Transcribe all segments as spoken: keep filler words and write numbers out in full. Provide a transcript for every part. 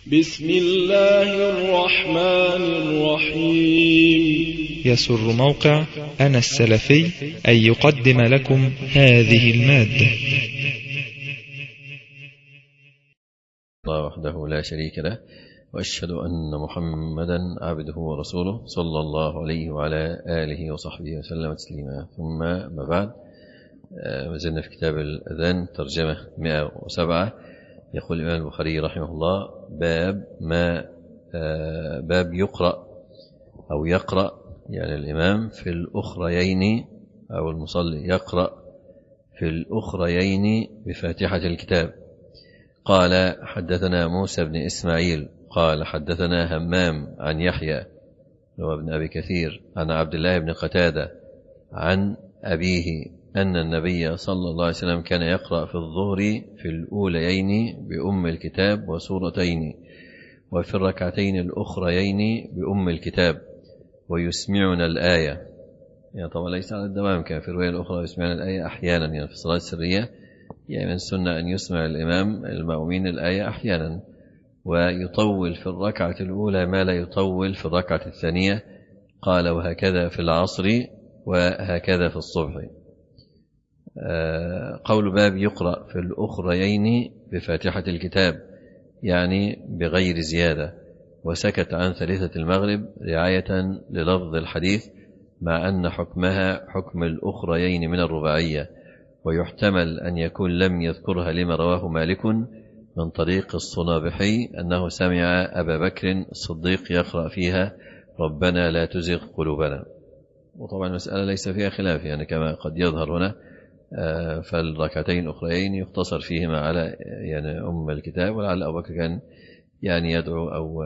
بسم الله الرحمن الرحيم. يسر موقع أنا السلفي أن يقدم لكم هذه المادة. الله وحده لا شريك له، وأشهد أن محمدا عبده ورسوله صلى الله عليه وعلى آله وصحبه وسلم تسليما. ثم ما بعد، ما زلنا في كتاب الأذان ترجمة مئة وسبعة. يقول الإمام البخاري رحمه الله: باب ما باب يقرأ أو يقرأ، يعني الإمام في الأخريين أو المصلي يقرأ في الأخريين بفاتحة الكتاب. قال: حدثنا موسى بن إسماعيل قال حدثنا همام عن يحيى هو ابن أبي كثير عن عبد الله بن قتادة عن أبيه أن النبي صلى الله عليه وسلم كان يقرأ في الظهر في الأوليين بأم الكتاب وسورتين، وفي الركعتين الأخريين بأم الكتاب، ويسمعنا الآية. يعني طبعا ليس على الدوام، كان في الرواية الأخرى يسمعنا الآية أحيانا، يعني في الصلاة السرية يعني من السنة أن يسمع الإمام المأمومين الآية أحيانا، ويطول في الركعة الأولى ما لا يطول في الركعة الثانية. قال: وهكذا في العصر وهكذا في الصبح. قول باب يقرأ في الأخريين بفاتحة الكتاب، يعني بغير زيادة، وسكت عن ثالثة المغرب رعاية للفظ الحديث، مع أن حكمها حكم الأخريين من الرباعية، ويحتمل أن يكون لم يذكرها لما رواه مالك من طريق الصنابحي أنه سمع أبا بكر الصديق يقرأ فيها: ربنا لا تزغ قلوبنا. وطبعا المسألة ليس فيها خلاف، يعني كما قد يظهر هنا، فالركعتين الأخرين يقتصر فيهما على يعني أم الكتاب، ولعل أبو بكر كان يعني يدعو. أو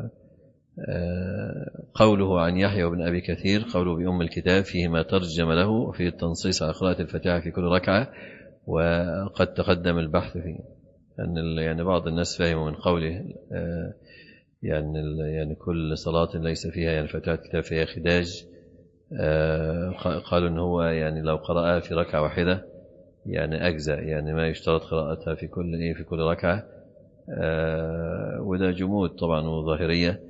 قوله عن يحيى وابن أبي كثير قوله بأم الكتاب فيه ما ترجم له، وفيه التنصيص على قراءة الفاتحة في كل ركعة، وقد تقدم البحث فيه أن يعني بعض الناس فهموا من قوله يعني يعني كل صلاة ليس فيها يعني فاتحة الكتاب فيها خداج، قالوا إن هو يعني لو قرأها في ركعة واحدة يعني أجزاء، يعني ما يشترط قراءتها في كل إيه في كل ركعة. وده جمود طبعا وظاهرية،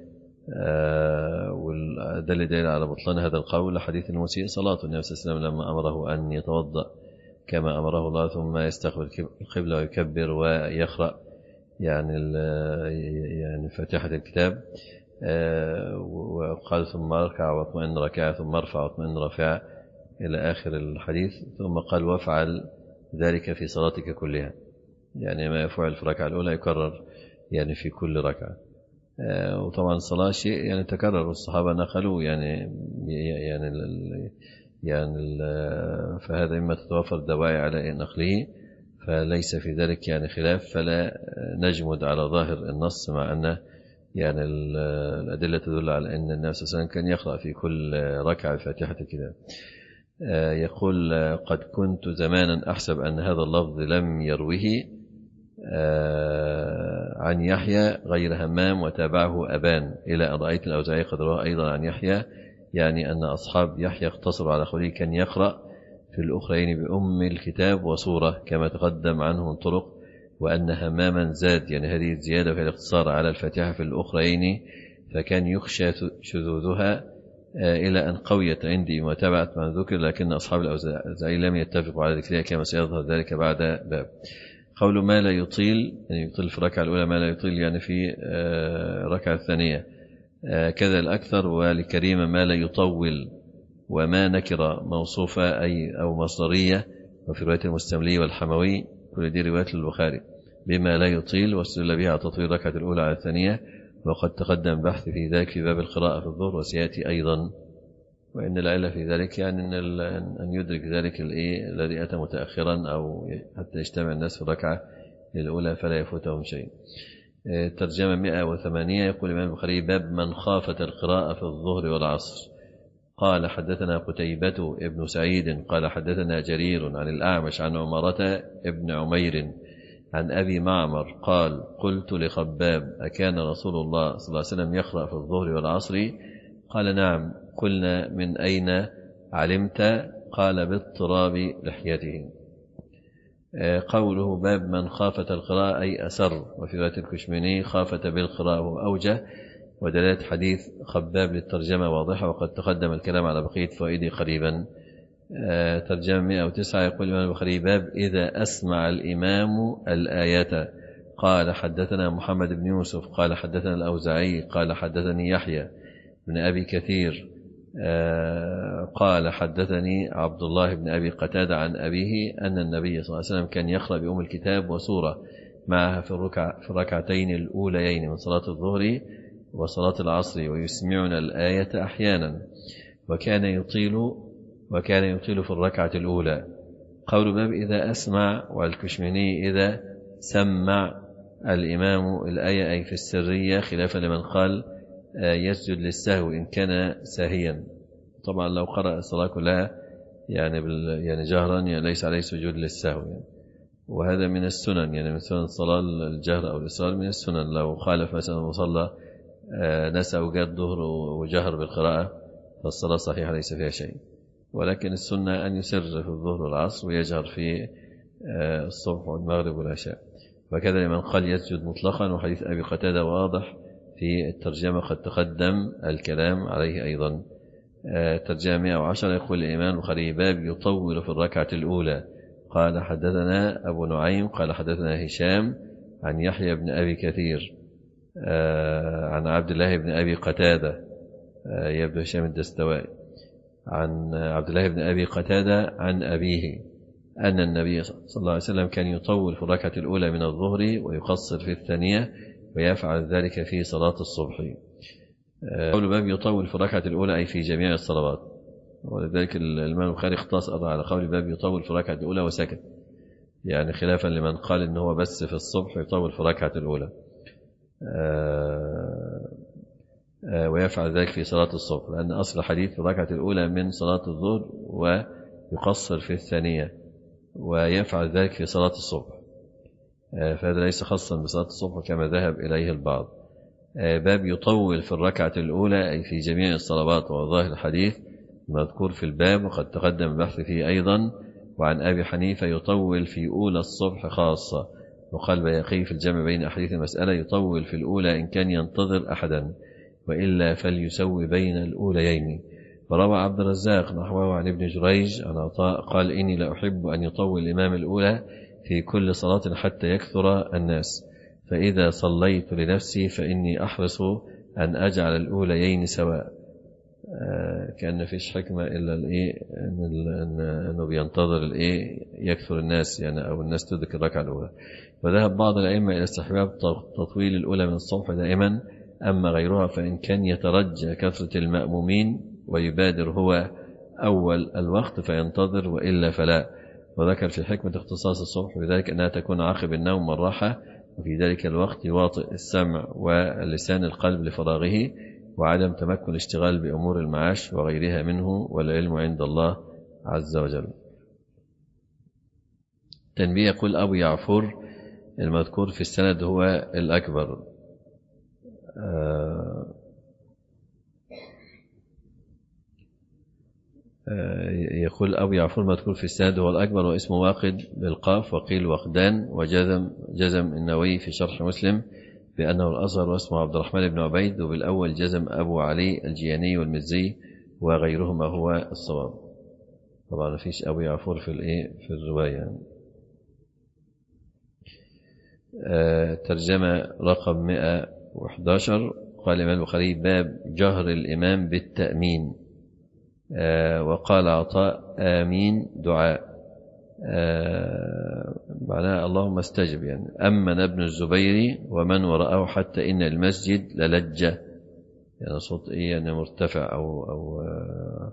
والدليل دليل على بطلان هذا القول حديث المسيء صلاة النبي صلى الله عليه وسلم لما أمره أن يتوضأ كما أمره الله، ثم يستقبل القبلة ويكبر ويقرأ يعني يعني فاتحة الكتاب، وقال: ثم اركع واطمئن ركعة، ثم ارفع واطمئن رفع، إلى آخر الحديث. ثم قال: وافعل ذلك في صلاتك كلها، يعني ما يفعل في الركعة الأولى يكرر يعني في كل ركعة. وطبعا الصلاة شيء يعني تكرر، والصحابة نقلوا يعني يعني ال يعني ال فهذا إما تتوفر دواعي على نقله، فليس في ذلك يعني خلاف، فلا نجمد على ظاهر النص، مع أن يعني الأدلة تدل على أن النبي صلى الله عليه وسلم كان يقرأ في كل ركعة فاتحة الكتاب. يقول: قد كنت زمانا أحسب أن هذا اللفظ لم يروه عن يحيى غير همام، وتابعه أبان، إلى أن رأيت الأوزاعي قد رواه أيضا عن يحيى، يعني أن أصحاب يحيى اقتصروا على قوله كان يقرأ في الأخرين بأم الكتاب وسورة كما تقدم عنه من طرق، وأن هماما زاد يعني هذه الزيادة في الاقتصار على الفاتحة في الأخرين، فكان يخشى شذوذها إلى أن قويت عندي وتابعت ما ذكر، لكن أصحاب الأوزاعي لم يتفقوا على ذلك كما سيظهر ذلك بعد باب. قول ما لا يطيل، يعني يطيل في الركعة الأولى، ما لا يطيل يعني في الركعة الثانية كذا الأكثر، ولكريمة ما لا يطول، وما نكر موصوفة أي أو مصدرية، وفي رواية المستملي والحموي كل دي رواية البخاري بما لا يطيل، واستدل بها على تطويل الركعة الأولى على الثانية، وقد تقدم بحث في ذلك في باب القراءة في الظهر وسيأتي أيضا. وإن العلة في ذلك يعني أن أن يدرك ذلك الذي أتى متأخرا، أو حتى يجتمع الناس في الركعة الأولى فلا يفوتهم شيء. ترجمة مئة وثمانية. يقول الإمام البخاري: باب من خافت القراءة في الظهر والعصر. قال: حدثنا قتيبة ابن سعيد قال حدثنا جرير عن الأعمش عن عمرة ابن عمير عن أبي معمر قال: قلت لخباب: أكان رسول الله صلى الله عليه وسلم يقرأ في الظهر والعصر؟ قال: نعم. قلنا: من أين علمت؟ قال: باضطراب لحيته. قوله باب من خافت القراءة أي أسر، وفي رواية الكشميني خافت بالقراءة وأوجه، ودلالة حديث خباب للترجمة واضحة، وقد تقدم الكلام على بقية فوائده قريبا. ترجمة مئة وتسعة يقول الإمام البخاري باب إذا أسمع الإمام الآية. قال حدثنا محمد بن يوسف قال حدثنا الأوزاعي قال حدثني يحيى بن أبي كثير قال حدثني عبد الله بن أبي قتادة عن أبيه أن النبي صلى الله عليه وسلم كان يقرأ بأم الكتاب وسورة معها في, الركع في الركعتين الأوليين من صلاة الظهر وصلاة العصر، ويسمعنا الآية أحيانا، وكان يطيل وكان يطيل في الركعة الأولى. قول باب إذا أسمع، والكشميني إذا سمع الإمام الآية أي في السرية، خلافا لمن قال يسجد للسهو إن كان ساهيا. طبعا لو قرأ الصلاة كلها يعني بال يعني جهرا يعني ليس عليه سجود للسهو يعني. وهذا من السنن، يعني من سنن الصلاة الجهر أو الإسرار من السنن. لو خالف مثلا وصلى نسى وجاء الظهر وجهر بالقراءة فالصلاة صحيحة ليس فيها شيء، ولكن السنة أن يسر في الظهر والعصر ويجهر في الصبح والمغرب والعشاء. وكذا لمن قال يسجد مطلقا، وحديث أبي قتادة واضح في الترجمة قد تقدم الكلام عليه أيضا. ترجمة مئة وعشرة يقول الإمام البخاري باب يطول في الركعة الأولى. قال حدثنا أبو نعيم قال حدثنا هشام عن يحيى بن أبي كثير عن عبد الله بن أبي قتادة، يبدو هشام الدستوائي، عن عبد الله بن أبي قتادة عن أبيه أن النبي صلى الله عليه وسلم كان يطول في الركعة الأولى من الظهر ويقصر في الثانية، ويفعل ذلك في صلاة الصبح. قول باب يطول في الركعة الأولى أي في جميع الصلوات، ولذلك الإمام البخاري اختصر على قول باب يطول في الركعة الأولى وسكت، يعني خلافا لمن قال إنه هو بس في الصبح يطول في الركعة الأولى ويفعل ذلك في صلاة الصبح، لأن أصل الحديث في الركعة الأولى من صلاة الظهر ويقصر في الثانية ويفعل ذلك في صلاة الصبح، فهذا ليس خاصا بصلاة الصبح كما ذهب إليه البعض. باب يطول في الركعة الأولى أي في جميع الصلوات، وظاهر الحديث مذكور في الباب وقد تقدم البحث فيه أيضا. وعن أبي حنيفة يطول في أولى الصبح خاصة، وقال بيقي في الجمع بين أحاديث المسألة يطول في الأولى إن كان ينتظر أحدا، وإلا فليسوي بين الأوليين. وروى عبد الرزاق نحوه عن ابن جريج عن عطاء قال إني لا أحب أن يطول الإمام الأولى في كل صلاة حتى يكثر الناس، فإذا صليت لنفسي فإني أحرص أن أجعل الأوليين سواء. آه كأن فيش حكمة إلا الإيه إن إنه بينتظر الإيه يكثر الناس يعني، أو الناس تدرك الركعة الأولى. وذهب بعض الأئمة إلى استحباب تطويل الأولى من الصبح دائما، أما غيرها فإن كان يترجى كثرة المأمومين ويبادر هو أول الوقت فينتظر، وإلا فلا. وذكر في حكمة اختصاص الصبح بذلك أنها تكون عقب النوم والراحة، وفي ذلك الوقت يواطئ السمع واللسان القلب لفراغه، وعدم تمكن الاشتغال بأمور المعاش وغيرها منه، والعلم عند الله عز وجل. تنبيه يقول أبو يعفور المذكور في السند هو الأكبر. آه يقول أبو يعفور مذكور في السند هو الأكبر واسمه واقد بالقاف، وقيل وقدان، وجزم جزم النووي في شرح مسلم بأنه الأصغر واسمه عبد الرحمن بن عبيد، وبالأول جزم أبو علي الجياني والمزي وغيرهما هو الصواب. طبعا فيش أبو يعفور في الإيه في الرواية. آه ترجمة رقم مئة وإحدى عشر قال الإمام البخاري باب جهر الإمام بالتأمين. آه وقال عطاء آمين دعاء، آه معناه اللهم استجب، يعني أمن ابن الزبير ومن وراءه حتى إن المسجد للجة، يعني صوت إيه يعني مرتفع أو, أو آه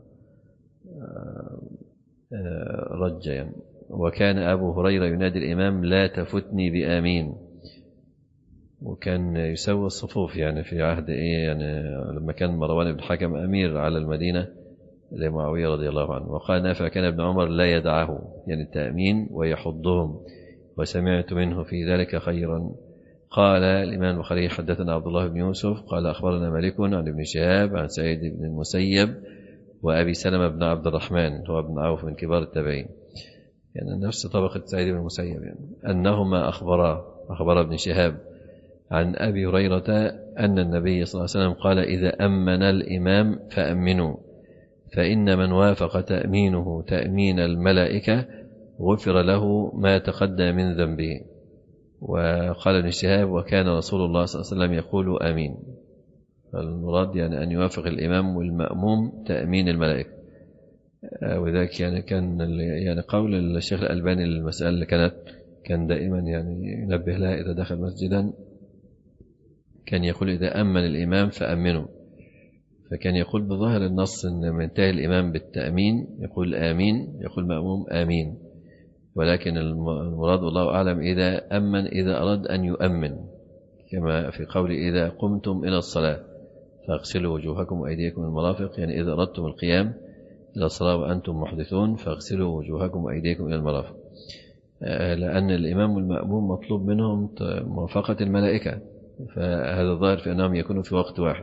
آه رجة يعني. وكان أبو هريرة ينادي الإمام لا تفتني بآمين، وكان يسوي الصفوف يعني في عهد إيه يعني لما كان مروان بن الحكم أمير على المدينة لمعاوية رضي الله عنه. وقال نافع كان ابن عمر لا يدعه يعني التأمين ويحضهم، وسمعت منه في ذلك خيرا. قال الإمام البخاري حدثنا عبد الله بن يوسف قال أخبرنا مالك عن ابن شهاب عن سعيد بن المسيب وأبي سلمة بن عبد الرحمن هو ابن عوف من كبار التابعين يعني نفس طبقة سعيد بن المسيب يعني. أنهما أخبرا أخبر ابن شهاب عن أبي هريرة أن النبي صلى الله عليه وسلم قال إذا أمن الإمام فأمنوا فإن من وافق تأمينه تأمين الملائكة غفر له ما تقدم من ذنبه. وقال ابن شهاب وكان رسول الله صلى الله عليه وسلم يقول آمين. المراد يعني أن يوافق الإمام والمأموم تأمين الملائكة. وذلك يعني كان يعني قول الشيخ الألباني للمسألة اللي كانت كان دائما يعني ينبه لها إذا دخل مسجدا كان يقول إذا أمن الإمام فأمنوا، فكان يقول بظاهر النص أن من انتهى الإمام بالتأمين يقول آمين، يقول مأموم آمين، ولكن المراد الله أعلم إذا أمن إذا أراد أن يؤمن، كما في قول إذا قمتم إلى الصلاة فاغسلوا وجوهكم وأيديكم من المرافق، يعني إذا أردتم القيام إلى الصلاة وأنتم محدثون فاغسلوا وجوهكم وأيديكم إلى المرافق، لأن الإمام والمأموم مطلوب منهم موافقة الملائكة، فهذا الظاهر في أنهم يكونوا في وقت واحد،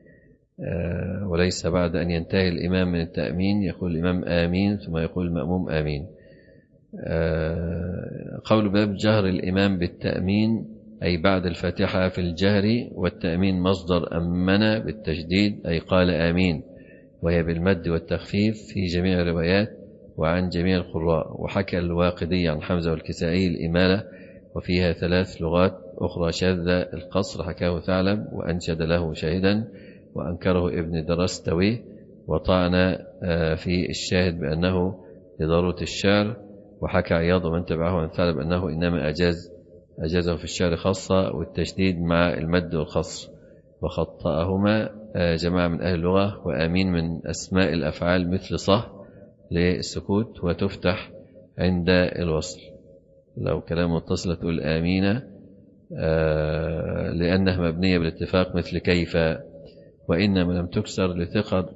وليس بعد أن ينتهي الإمام من التأمين يقول الإمام آمين ثم يقول المأموم آمين. قول باب جهر الإمام بالتأمين أي بعد الفاتحة في الجهر، والتأمين مصدر أمن بالتشديد أي قال آمين، وهي بالمد والتخفيف في جميع الروايات وعن جميع القراء. وحكى الواقدي عن حمزة والكسائي الإمالة وفيها ثلاث لغات أخرى شاذة، القصر حكاه ثعلب وأنشد له شاهدا وأنكره ابن درستوي، وطعن في الشاهد بأنه لضرورة الشعر. وحكى عياض ومن تبعه عن ثعلب أنه إنما أجاز أجازه في الشعر خاصة والتشديد مع المد والخصر، وخطأهما جماعة من أهل اللغة. وآمين من أسماء الأفعال مثل صح للسكوت وتفتح عند الوصل، لو كلام متصل تقول آمين لأنها مبنية بالاتفاق مثل كيف، وإنما لم تكسر لثقل